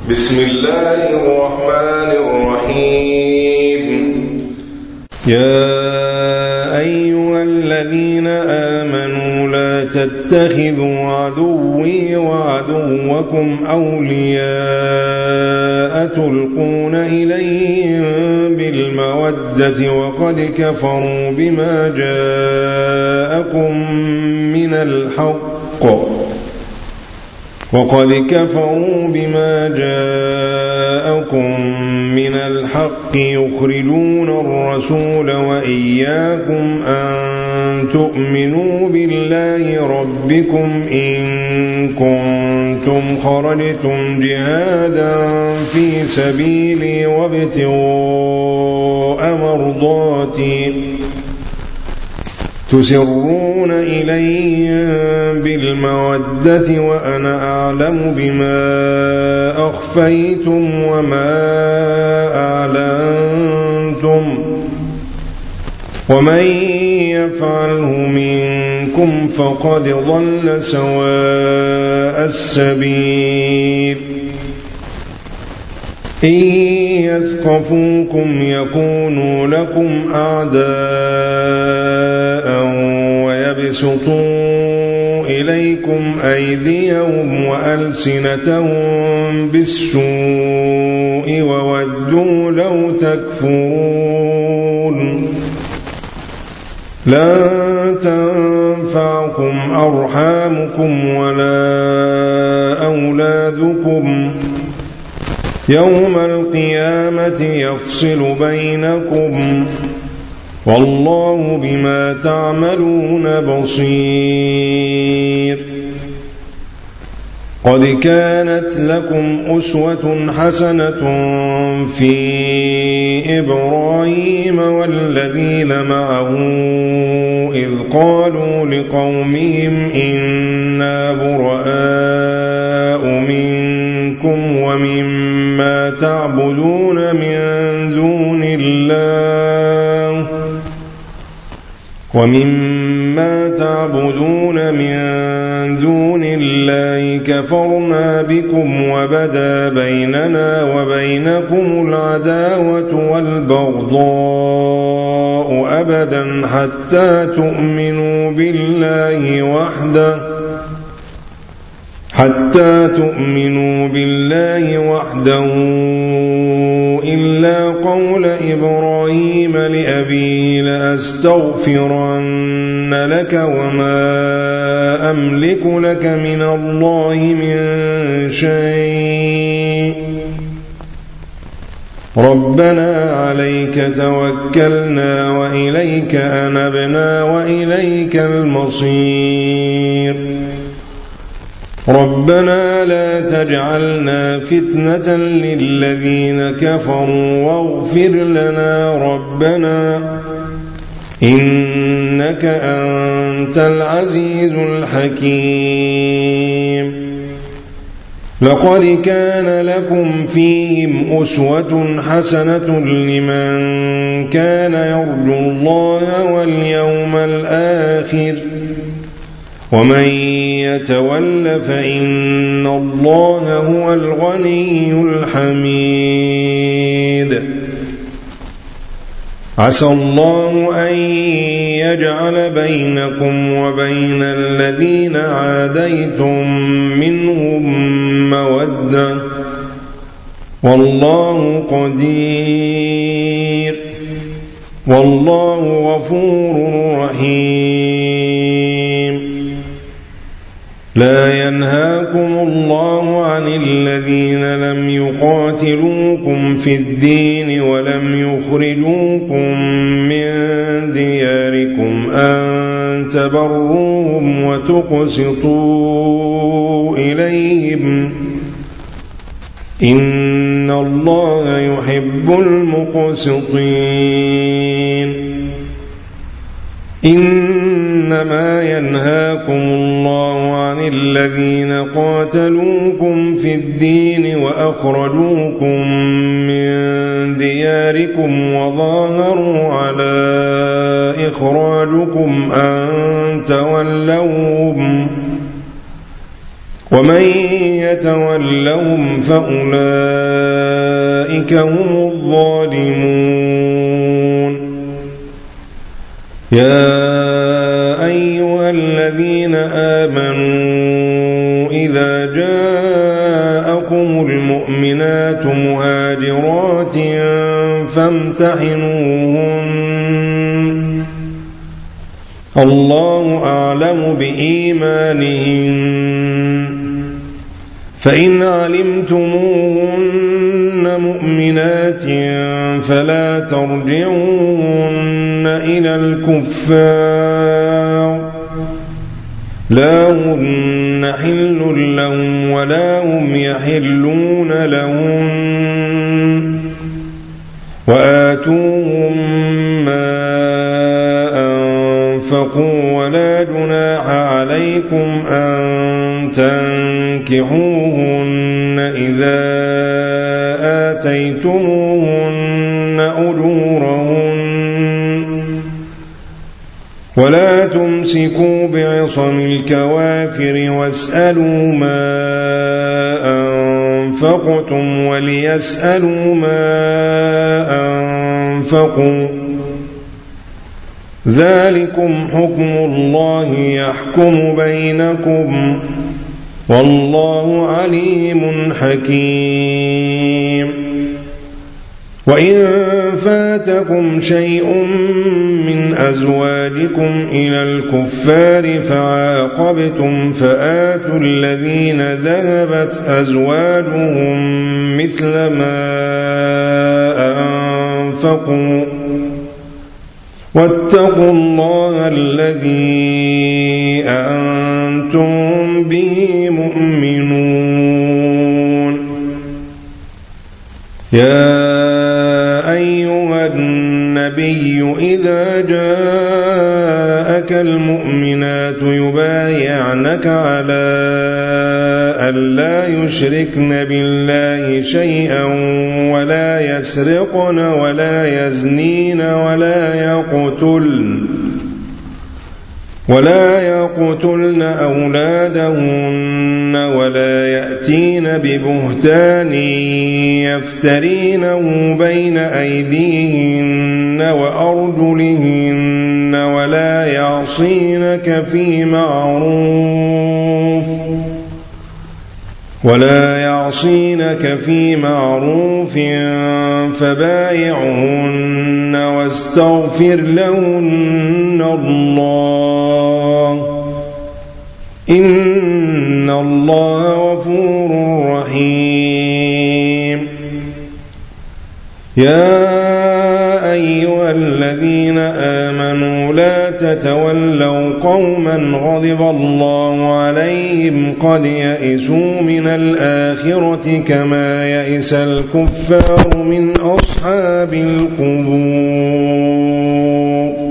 بسم الله الرحمن الرحيم. يا أيها الذين آمنوا لا تتخذوا عدوي وعدوكم أولياء تلقون إليهم بالمودة وقد كفروا بما جاءكم من الحق يخرجون الرسول وإياكم أن تؤمنوا بالله ربكم إن كنتم خرجتم جهادا في سبيلي وابتغاء مرضاتي تسرون إليهم بالمودة وأنا أعلم بما أخفيتم وما أعلنتم ومن يفعله منكم فقد ضل سواء السبيل. إن يثقفوكم يكونوا لكم أعداء ويبسطوا إليكم أيديهم وألسنتهم بالسوء وودوا لو تكفرون. لن تنفعكم أرحامكم ولا أولادكم يوم القيامة يفصل بينكم والله بما تعملون بصير. قد كانت لكم أسوة حسنة في إبراهيم والذين معه إذ قالوا لقومهم إنا براء منكم ومما تعبدون من دون الله كفرنا بكم وبدا بيننا وبينكم العداوة والبغضاء أبدا حتى تؤمنوا بالله وحده إلا قول إبراهيم لأبيه لأستغفرن لك وما أملك لك من الله من شيء ربنا عليك توكلنا وإليك أنبنا وإليك المصير. ربنا لا تجعلنا فتنة للذين كفروا واغفر لنا ربنا إنك أنت العزيز الحكيم. لقد كان لكم فيهم أسوة حسنة لمن كان يرجو الله واليوم الآخر ومن يتول فإن الله هو الغني الحميد. عسى الله أن يجعل بينكم وبين الذين عاديتم منهم مودة والله قدير والله غفور رحيم. لا ينهاكم الله عن الذين لم يقاتلوكم في الدين ولم يخرجوكم من دياركم أن تبروهم وتقسطوا إليهم إن الله يحب المقسطين. إنما ينهاكم الله عن الذين قاتلوكم في الدين وأخرجوكم من دياركم وظاهروا على إخراجكم أن تولوهم ومن يتولهم فأولئك هم الظالمون يا أيها الذين آمنوا إذا جاءكم المؤمنات مهاجرات فامتحنوهن الله أعلم بإيمانهن فإن علمتموهن مؤمنات فلا ترجعوهن إلى الكفار لا هن حل لهم ولا هم يحلون لهم وآتوهم ما أنفقوا ولا جناح عليكم أن تنكحوهن إذا آتيتموهن أجورهن ولا تمسكوا بعصم الكوافر واسألوا ما أنفقتم وليسألوا ما أنفقوا ذلكم حكم الله يحكم بينكم والله عليم حكيم وإن فاتكم شيء من أزواجكم إلى الكفار فعاقبتم فآتوا الذين ذهبت أزواجهم مثل ما أنفقوا واتقوا الله الذي أنتم به مؤمنون يا أيها النبي إذا جاءك المؤمنات يبايعنك على أن لا يشركن بالله شيئا ولا يسرقن ولا يزنين ولا يقتلن أولادهن ولا يأتين ببهتان يفترينه بين أيديهن وأرجلهن ولا يعصينك في معروف فبايعهن واستغفر لهن الله إن الله غفور رحيم يا أيها الذين آمنوا لا تتولوا قوما غضب الله عليهم قد يئسوا من الآخرة كما يئس الكفار من أصحاب القبور